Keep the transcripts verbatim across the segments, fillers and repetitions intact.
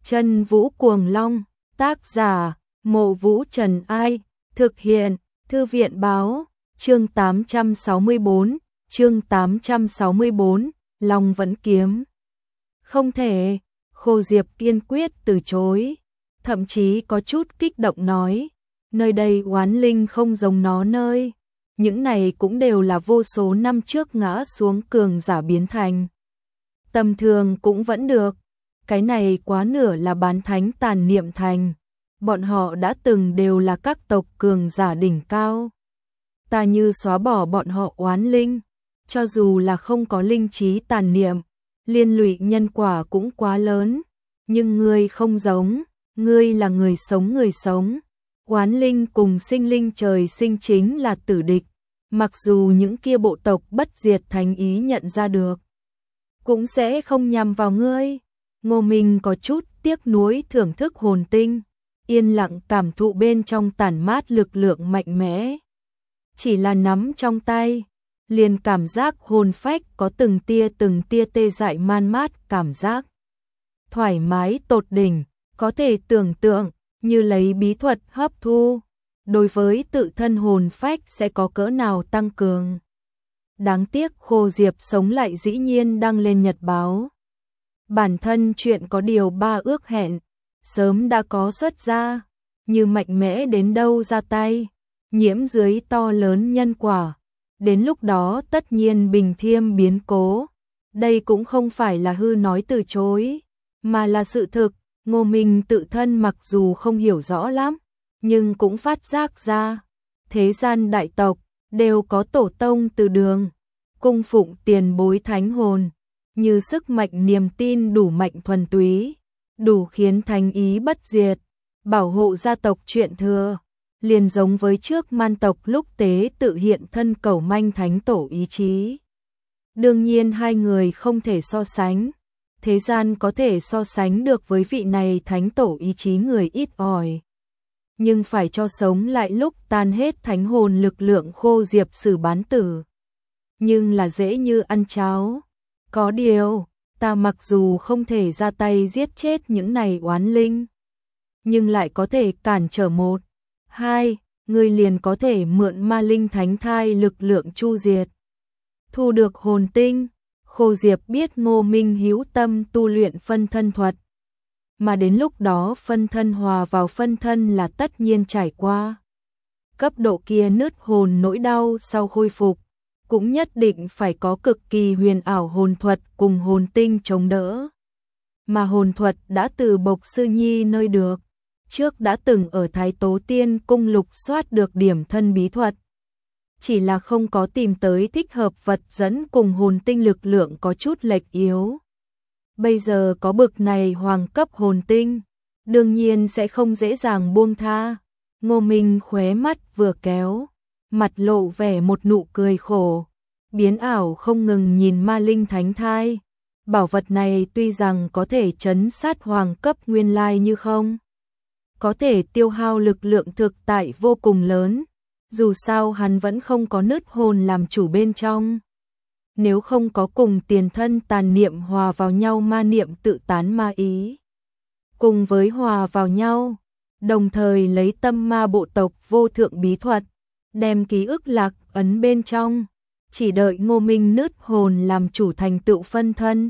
Chân Vũ Cuồng Long, tác giả, Mộ Vũ Trần Ai, thực hiện, Thư viện báo, chương tám trăm sáu mươi tư, chương tám trăm sáu mươi tư, Long Vẫn Kiếm. Không thể, Khô Diệp kiên quyết từ chối, thậm chí có chút kích động nói, nơi đây oán linh không giống nó nơi, những này cũng đều là vô số năm trước ngã xuống cường giả biến thành. Tầm thường cũng vẫn được, cái này quá nửa là bán thánh tàn niệm thành, bọn họ đã từng đều là các tộc cường giả đỉnh cao. Ta như xóa bỏ bọn họ oán linh, cho dù là không có linh trí tàn niệm, liên lụy nhân quả cũng quá lớn, nhưng ngươi không giống, ngươi là người sống người sống, oán linh cùng sinh linh trời sinh chính là tử địch, mặc dù những kia bộ tộc bất diệt thánh ý nhận ra được, cũng sẽ không nhằm vào ngươi. Ngô Minh có chút tiếc nuối thưởng thức hồn tinh, yên lặng cảm thụ bên trong tản mát lực lượng mạnh mẽ. Chỉ là nắm trong tay, liền cảm giác hồn phách có từng tia từng tia tê dại man mát cảm giác. Thoải mái tột đỉnh, có thể tưởng tượng, như lấy bí thuật hấp thu, đối với tự thân hồn phách sẽ có cỡ nào tăng cường. Đáng tiếc Khô Diệp sống lại dĩ nhiên đăng lên nhật báo. Bản thân chuyện có điều ba ước hẹn, sớm đã có xuất ra, như mạnh mẽ đến đâu ra tay, nhiễm dưới to lớn nhân quả, đến lúc đó tất nhiên bình thiêm biến cố. Đây cũng không phải là hư nói từ chối, mà là sự thực. Ngô Minh tự thân mặc dù không hiểu rõ lắm, nhưng cũng phát giác ra, thế gian đại tộc đều có tổ tông từ đường, cung phụng tiền bối thánh hồn, như sức mạnh niềm tin đủ mạnh thuần túy, đủ khiến thánh ý bất diệt, bảo hộ gia tộc chuyện thừa, liền giống với trước man tộc lúc tế tự hiện thân cầu manh thánh tổ ý chí. Đương nhiên hai người không thể so sánh, thế gian có thể so sánh được với vị này thánh tổ ý chí người ít ỏi. Nhưng phải cho sống lại lúc tan hết thánh hồn lực lượng Khô Diệp xử bán tử. Nhưng là dễ như ăn cháo. Có điều, ta mặc dù không thể ra tay giết chết những này oán linh, nhưng lại có thể cản trở một, hai, người liền có thể mượn ma linh thánh thai lực lượng chu diệt. Thu được hồn tinh, Khô Diệp biết Ngô Minh hữu tâm tu luyện phân thân thuật, mà đến lúc đó phân thân hòa vào phân thân là tất nhiên trải qua. Cấp độ kia nứt hồn nỗi đau sau khôi phục, cũng nhất định phải có cực kỳ huyền ảo hồn thuật cùng hồn tinh chống đỡ. Mà hồn thuật đã từ Bộc Sư Nhi nơi được, trước đã từng ở Thái Tố Tiên cung lục soát được điểm thân bí thuật. Chỉ là không có tìm tới thích hợp vật dẫn cùng hồn tinh lực lượng có chút lệch yếu. Bây giờ có bực này hoàng cấp hồn tinh, đương nhiên sẽ không dễ dàng buông tha. Ngô Minh khóe mắt vừa kéo, mặt lộ vẻ một nụ cười khổ, biến ảo không ngừng nhìn ma linh thánh thai. Bảo vật này tuy rằng có thể trấn sát hoàng cấp nguyên lai như không, có thể tiêu hao lực lượng thực tại vô cùng lớn, dù sao hắn vẫn không có nứt hồn làm chủ bên trong. Nếu không có cùng tiền thân tàn niệm hòa vào nhau ma niệm tự tán ma ý, cùng với hòa vào nhau, đồng thời lấy tâm ma bộ tộc vô thượng bí thuật, đem ký ức lạc ấn bên trong, chỉ đợi Ngô Minh nứt hồn làm chủ thành tựu phân thân.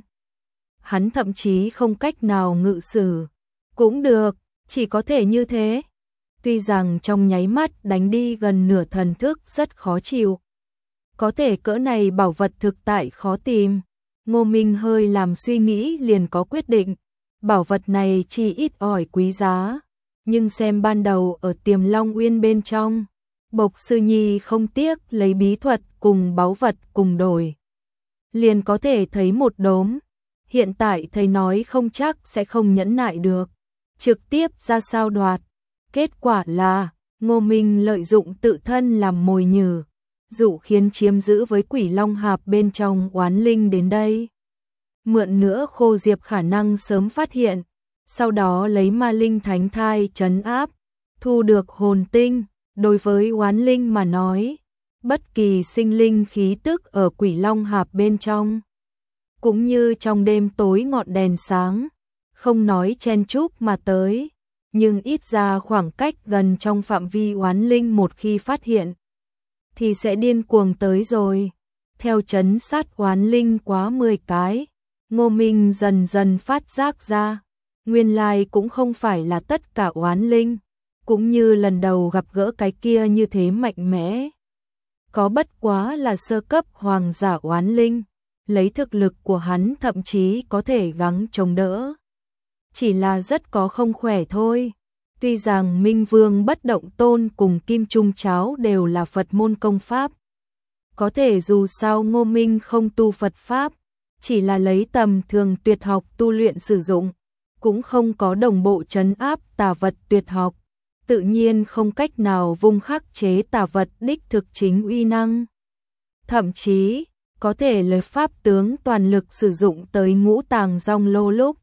Hắn thậm chí không cách nào ngự sử, cũng được, chỉ có thể như thế. Tuy rằng trong nháy mắt đánh đi gần nửa thần thức rất khó chịu, có thể cỡ này bảo vật thực tại khó tìm. Ngô Minh hơi làm suy nghĩ liền có quyết định, bảo vật này chỉ ít ỏi quý giá, nhưng xem ban đầu ở Tiềm Long Uyên bên trong, Bộc Sư Nhi không tiếc lấy bí thuật cùng báu vật cùng đổi, liền có thể thấy một đốm. Hiện tại thầy nói không chắc sẽ không nhẫn nại được, trực tiếp ra sao đoạt. Kết quả là, Ngô Minh lợi dụng tự thân làm mồi nhử, dụ khiến chiếm giữ với Quỷ Long Hạp bên trong oán linh đến đây. Mượn nữa Khô Diệp khả năng sớm phát hiện, sau đó lấy ma linh thánh thai trấn áp, thu được hồn tinh. Đối với oán linh mà nói, bất kỳ sinh linh khí tức ở Quỷ Long Hạp bên trong, cũng như trong đêm tối ngọn đèn sáng, không nói chen chúc mà tới, nhưng ít ra khoảng cách gần trong phạm vi oán linh một khi phát hiện thì sẽ điên cuồng tới rồi. Theo trấn sát oán linh quá mười cái, Ngô Minh dần dần phát giác ra, nguyên lai cũng không phải là tất cả oán linh, cũng như lần đầu gặp gỡ cái kia như thế mạnh mẽ. Có bất quá là sơ cấp hoàng giả oán linh, lấy thực lực của hắn thậm chí có thể gắng chống đỡ. Chỉ là rất có không khỏe thôi. Tuy rằng Minh Vương Bất Động Tôn cùng Kim Trung Cháo đều là Phật môn công pháp, có thể dù sao Ngô Minh không tu Phật Pháp, chỉ là lấy tầm thường tuyệt học tu luyện sử dụng, cũng không có đồng bộ trấn áp tà vật tuyệt học, tự nhiên không cách nào vung khắc chế tà vật đích thực chính uy năng. Thậm chí, có thể lấy pháp tướng toàn lực sử dụng tới ngũ tàng rong lô lúc,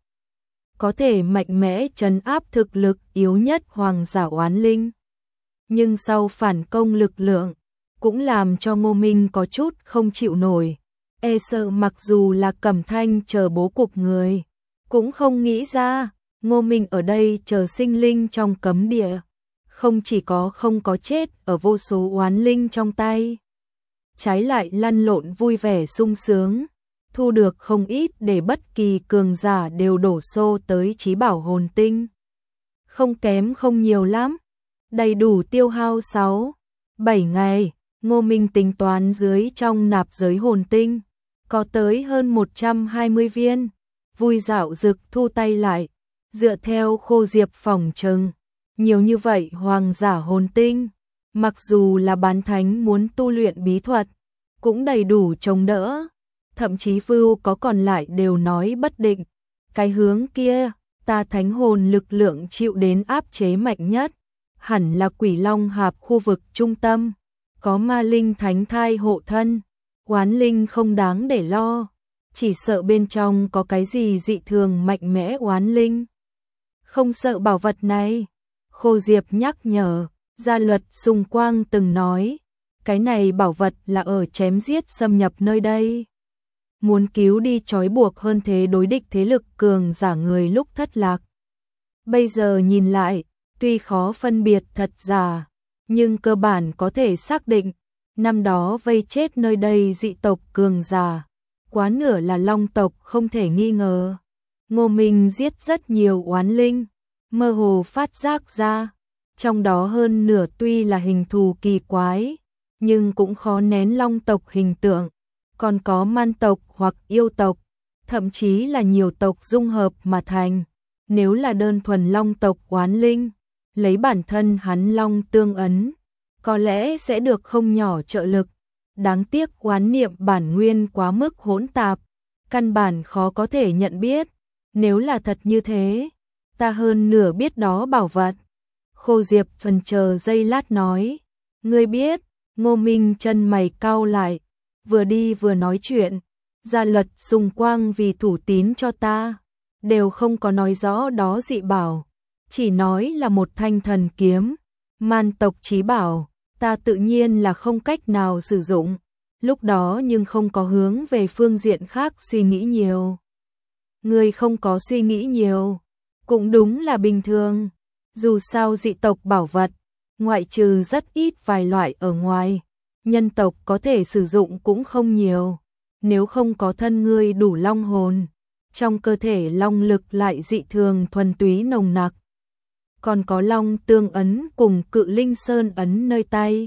có thể mạnh mẽ trấn áp thực lực yếu nhất hoàng giả oán linh. Nhưng sau phản công lực lượng, cũng làm cho Ngô Minh có chút không chịu nổi, e sợ mặc dù là Cẩm Thanh chờ bố cục người, cũng không nghĩ ra, Ngô Minh ở đây chờ sinh linh trong cấm địa, không chỉ có không có chết ở vô số oán linh trong tay, trái lại lăn lộn vui vẻ sung sướng, thu được không ít để bất kỳ cường giả đều đổ xô tới chí bảo hồn tinh. Không kém không nhiều lắm, đầy đủ tiêu hao sáu, bảy ngày, Ngô Minh tính toán dưới trong nạp giới hồn tinh, có tới hơn một trăm hai mươi viên, vui dạo dực thu tay lại, dựa theo Khô Diệp phỏng chừng, nhiều như vậy hoàng giả hồn tinh, mặc dù là bán thánh muốn tu luyện bí thuật, cũng đầy đủ chống đỡ. Thậm chí vưu có còn lại đều nói bất định, cái hướng kia, ta thánh hồn lực lượng chịu đến áp chế mạnh nhất, hẳn là Quỷ Long Hạp khu vực trung tâm, có ma linh thánh thai hộ thân, oán linh không đáng để lo, chỉ sợ bên trong có cái gì dị thường mạnh mẽ oán linh. Không sợ bảo vật này, Khô Diệp nhắc nhở, Gia Luật Sùng Quang từng nói, cái này bảo vật là ở chém giết xâm nhập nơi đây. Muốn cứu đi trói buộc hơn thế đối địch thế lực cường giả người lúc thất lạc. Bây giờ nhìn lại, tuy khó phân biệt thật giả, nhưng cơ bản có thể xác định, năm đó vây chết nơi đây dị tộc cường giả, quá nửa là long tộc không thể nghi ngờ. Ngô Minh giết rất nhiều oán linh, mơ hồ phát giác ra, trong đó hơn nửa tuy là hình thù kỳ quái, nhưng cũng khó nén long tộc hình tượng. Còn có man tộc hoặc yêu tộc, thậm chí là nhiều tộc dung hợp mà thành. Nếu là đơn thuần long tộc oán linh, lấy bản thân hắn long tương ấn, có lẽ sẽ được không nhỏ trợ lực. Đáng tiếc oán niệm bản nguyên quá mức hỗn tạp, căn bản khó có thể nhận biết. Nếu là thật như thế, ta hơn nửa biết đó bảo vật. Khô Diệp phần chờ giây lát nói, ngươi biết. Ngô Minh chân mày cau lại, vừa đi vừa nói chuyện, Gia Luật Sùng Quang vì thủ tín cho ta, đều không có nói rõ đó dị bảo, chỉ nói là một thanh thần kiếm, man tộc chí bảo, ta tự nhiên là không cách nào sử dụng, lúc đó nhưng không có hướng về phương diện khác suy nghĩ nhiều. Người không có suy nghĩ nhiều, cũng đúng là bình thường, dù sao dị tộc bảo vật, ngoại trừ rất ít vài loại ở ngoài, nhân tộc có thể sử dụng cũng không nhiều, nếu không có thân ngươi đủ long hồn, trong cơ thể long lực lại dị thường thuần túy nồng nặc. Còn có long tương ấn cùng cự linh sơn ấn nơi tay,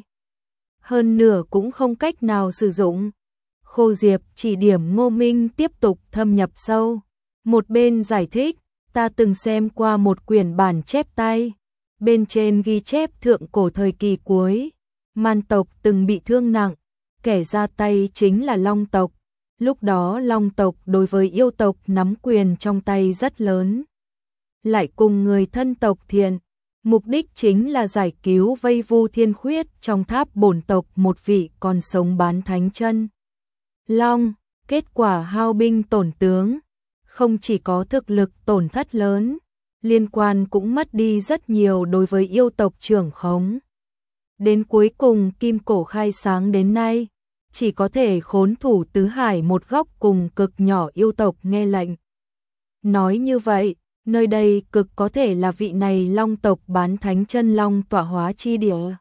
hơn nửa cũng không cách nào sử dụng. Khô Diệp chỉ điểm Ngô Minh tiếp tục thâm nhập sâu, một bên giải thích, ta từng xem qua một quyển bản chép tay, bên trên ghi chép thượng cổ thời kỳ cuối, man tộc từng bị thương nặng, kẻ ra tay chính là long tộc. Lúc đó long tộc đối với yêu tộc nắm quyền trong tay rất lớn, lại cùng người thân tộc thiện, mục đích chính là giải cứu vây vu thiên khuyết trong tháp bổn tộc một vị còn sống bán thánh chân long, kết quả hao binh tổn tướng, không chỉ có thực lực tổn thất lớn, liên quan cũng mất đi rất nhiều đối với yêu tộc trưởng khống. Đến cuối cùng kim cổ khai sáng đến nay, chỉ có thể khốn thủ tứ hải một góc cùng cực nhỏ yêu tộc nghe lệnh. Nói như vậy, Nơi đây cực có thể là vị này long tộc bán thánh chân long tọa hóa chi địa.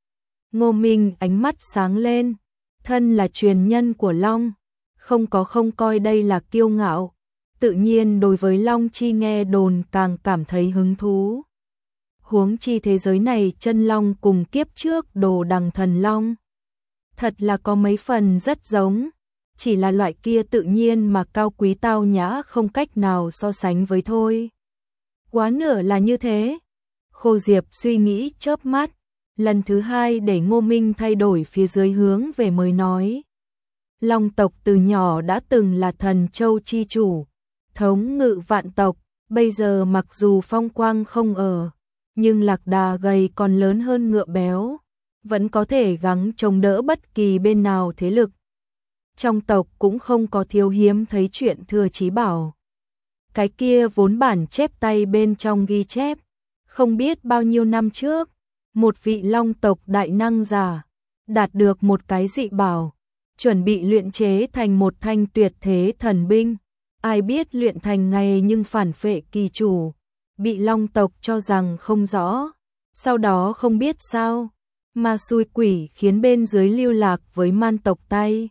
Ngô Minh ánh mắt sáng lên, thân là truyền nhân của long, không có không coi đây là kiêu ngạo, tự nhiên đối với long chi nghe đồn càng cảm thấy hứng thú. Huống chi thế giới này chân long cùng kiếp trước đồ đằng thần long, thật là có mấy phần rất giống, chỉ là loại kia tự nhiên mà cao quý tao nhã không cách nào so sánh với thôi. Quá nửa là như thế. Khô Diệp suy nghĩ chớp mắt, lần thứ hai để Ngô Minh thay đổi phía dưới hướng về mới nói. Long tộc từ nhỏ đã từng là thần châu chi chủ, thống ngự vạn tộc, bây giờ mặc dù phong quang không ở, nhưng lạc đà gầy còn lớn hơn ngựa béo, vẫn có thể gắng chống đỡ bất kỳ bên nào thế lực. Trong tộc cũng không có thiếu hiếm thấy chuyện thừa chí bảo. Cái kia vốn bản chép tay bên trong ghi chép, không biết bao nhiêu năm trước, một vị long tộc đại năng giả, đạt được một cái dị bảo, chuẩn bị luyện chế thành một thanh tuyệt thế thần binh. Ai biết luyện thành ngày nhưng phản phệ kỳ chủ, bị long tộc cho rằng không rõ, sau đó không biết sao, mà xui quỷ khiến bên dưới lưu lạc với man tộc tay.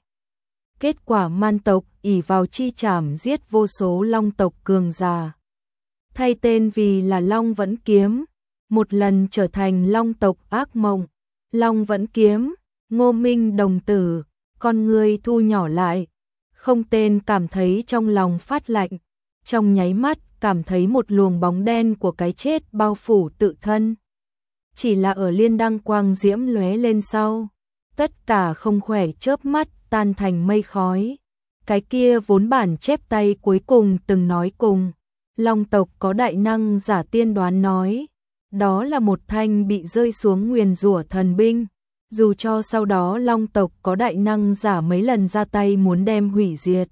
Kết quả man tộc ỷ vào chi trảm giết vô số long tộc cường giả. Thay tên vì là Long Vẫn Kiếm, một lần trở thành long tộc ác mộng. Long Vẫn Kiếm, Ngô Minh đồng tử, con người thu nhỏ lại, không tên cảm thấy trong lòng phát lạnh, trong nháy mắt cảm thấy một luồng bóng đen của cái chết bao phủ tự thân. Chỉ là ở liên đăng quang diễm lóe lên sau, tất cả không khỏe chớp mắt tan thành mây khói. Cái kia vốn bản chép tay cuối cùng từng nói cùng, long tộc có đại năng giả tiên đoán nói, đó là một thanh bị rơi xuống nguyền rủa thần binh, dù cho sau đó long tộc có đại năng giả mấy lần ra tay muốn đem hủy diệt,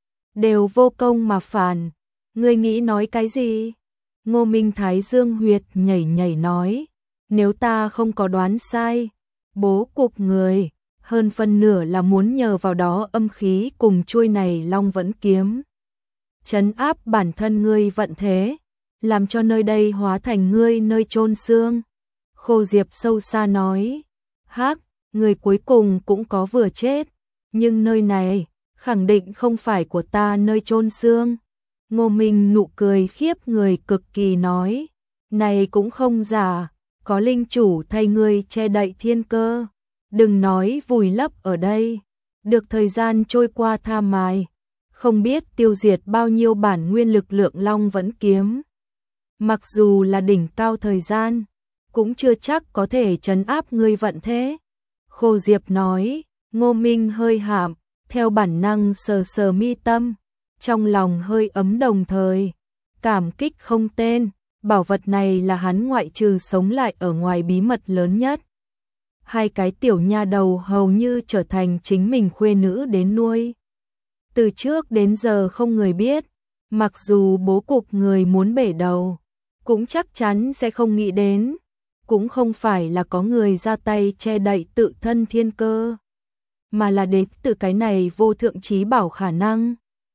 đều vô công mà phản. Ngươi nghĩ nói cái gì? Ngô Minh Thái Dương huyệt nhảy nhảy nói, nếu ta không có đoán sai, bố cục người hơn phân nửa là muốn nhờ vào đó âm khí cùng chuôi này Long Vẫn Kiếm trấn áp bản thân ngươi vận thế, làm cho nơi đây hóa thành ngươi nơi chôn xương. Khô Diệp sâu xa nói, hắc, người cuối cùng cũng có vừa chết, nhưng nơi này khẳng định không phải của ta nơi chôn xương. Ngô Minh nụ cười khiếp người cực kỳ nói, này cũng không giả, có linh chủ thay ngươi che đậy thiên cơ. Đừng nói vùi lấp ở đây, được thời gian trôi qua tha mài, không biết tiêu diệt bao nhiêu bản nguyên lực lượng Long Vẫn Kiếm. Mặc dù là đỉnh cao thời gian, cũng chưa chắc có thể trấn áp ngươi vận thế. Khô Diệp nói, Ngô Minh hơi hạm, theo bản năng sờ sờ mi tâm, trong lòng hơi ấm đồng thời, cảm kích không tên, bảo vật này là hắn ngoại trừ sống lại ở ngoài bí mật lớn nhất. Hai cái tiểu nha đầu hầu như trở thành chính mình khuê nữ đến nuôi. Từ trước đến giờ không người biết, mặc dù bố cục người muốn bể đầu, cũng chắc chắn sẽ không nghĩ đến, cũng không phải là có người ra tay che đậy tự thân thiên cơ, mà là đến từ cái này vô thượng trí bảo khả năng.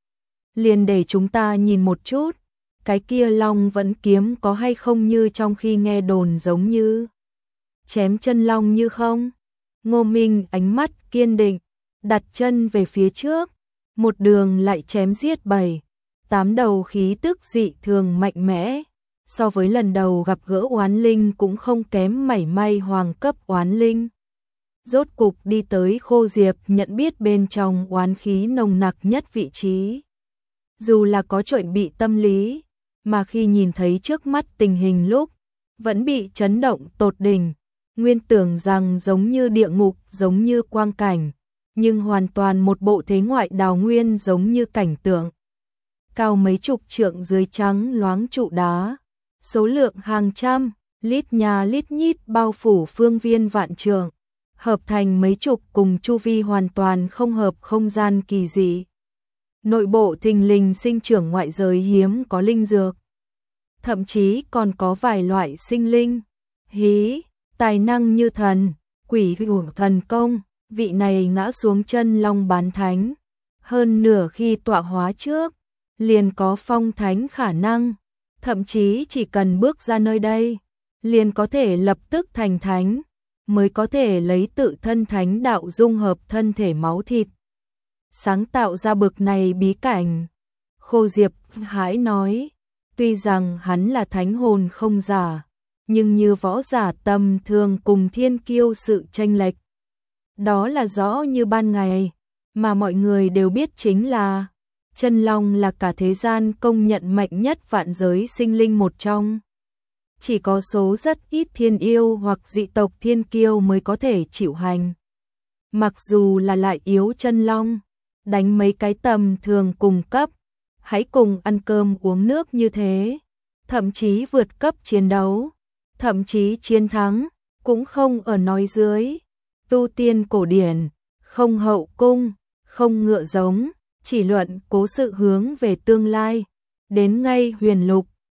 Liền để chúng ta nhìn một chút, cái kia Long Vẫn Kiếm có hay không như trong khi nghe đồn giống như chém chân long như không? Ngô Minh ánh mắt kiên định, đặt chân về phía trước, một đường lại chém giết bảy, tám đầu khí tức dị thường mạnh mẽ, so với lần đầu gặp gỡ oán linh cũng không kém mảy may hoàng cấp oán linh. Rốt cục đi tới Khô Diệp nhận biết bên trong oán khí nồng nặc nhất vị trí. Dù là có chuẩn bị tâm lý, mà khi nhìn thấy trước mắt tình hình lúc, vẫn bị chấn động tột đỉnh. Nguyên tưởng rằng giống như địa ngục, giống như quang cảnh, nhưng hoàn toàn một bộ thế ngoại đào nguyên giống như cảnh tượng. Cao mấy chục trượng dưới trắng loáng trụ đá, số lượng hàng trăm, lít nhà lít nhít bao phủ phương viên vạn trượng, hợp thành mấy chục cùng chu vi hoàn toàn không hợp không gian kỳ dị. Nội bộ thình lình sinh trưởng ngoại giới hiếm có linh dược, thậm chí còn có vài loại sinh linh. Hí! Tài năng như thần, quỷ hủ thần công, vị này ngã xuống chân long bán thánh. Hơn nửa khi tọa hóa trước, liền có phong thánh khả năng. thậm chí chỉ cần bước ra nơi đây, liền có thể lập tức thành thánh, mới có thể lấy tự thân thánh đạo dung hợp thân thể máu thịt, sáng tạo ra bực này bí cảnh. Khô Diệp hãi nói, tuy rằng hắn là thánh hồn không giả, nhưng như võ giả tầm thường cùng thiên kiêu sự chênh lệch, đó là rõ như ban ngày, mà mọi người đều biết chính là chân long là cả thế gian công nhận mạnh nhất vạn giới sinh linh một trong. Chỉ có số rất ít thiên yêu hoặc dị tộc thiên kiêu mới có thể chịu hành. Mặc dù là lại yếu chân long, đánh mấy cái tầm thường cùng cấp, hãy cùng ăn cơm uống nước như thế, thậm chí vượt cấp chiến đấu, thậm chí chiến thắng, cũng không ở nói dưới. Tu tiên cổ điển, không hậu cung, không ngựa giống, chỉ luận cố sự hướng về tương lai, đến ngay huyền lục,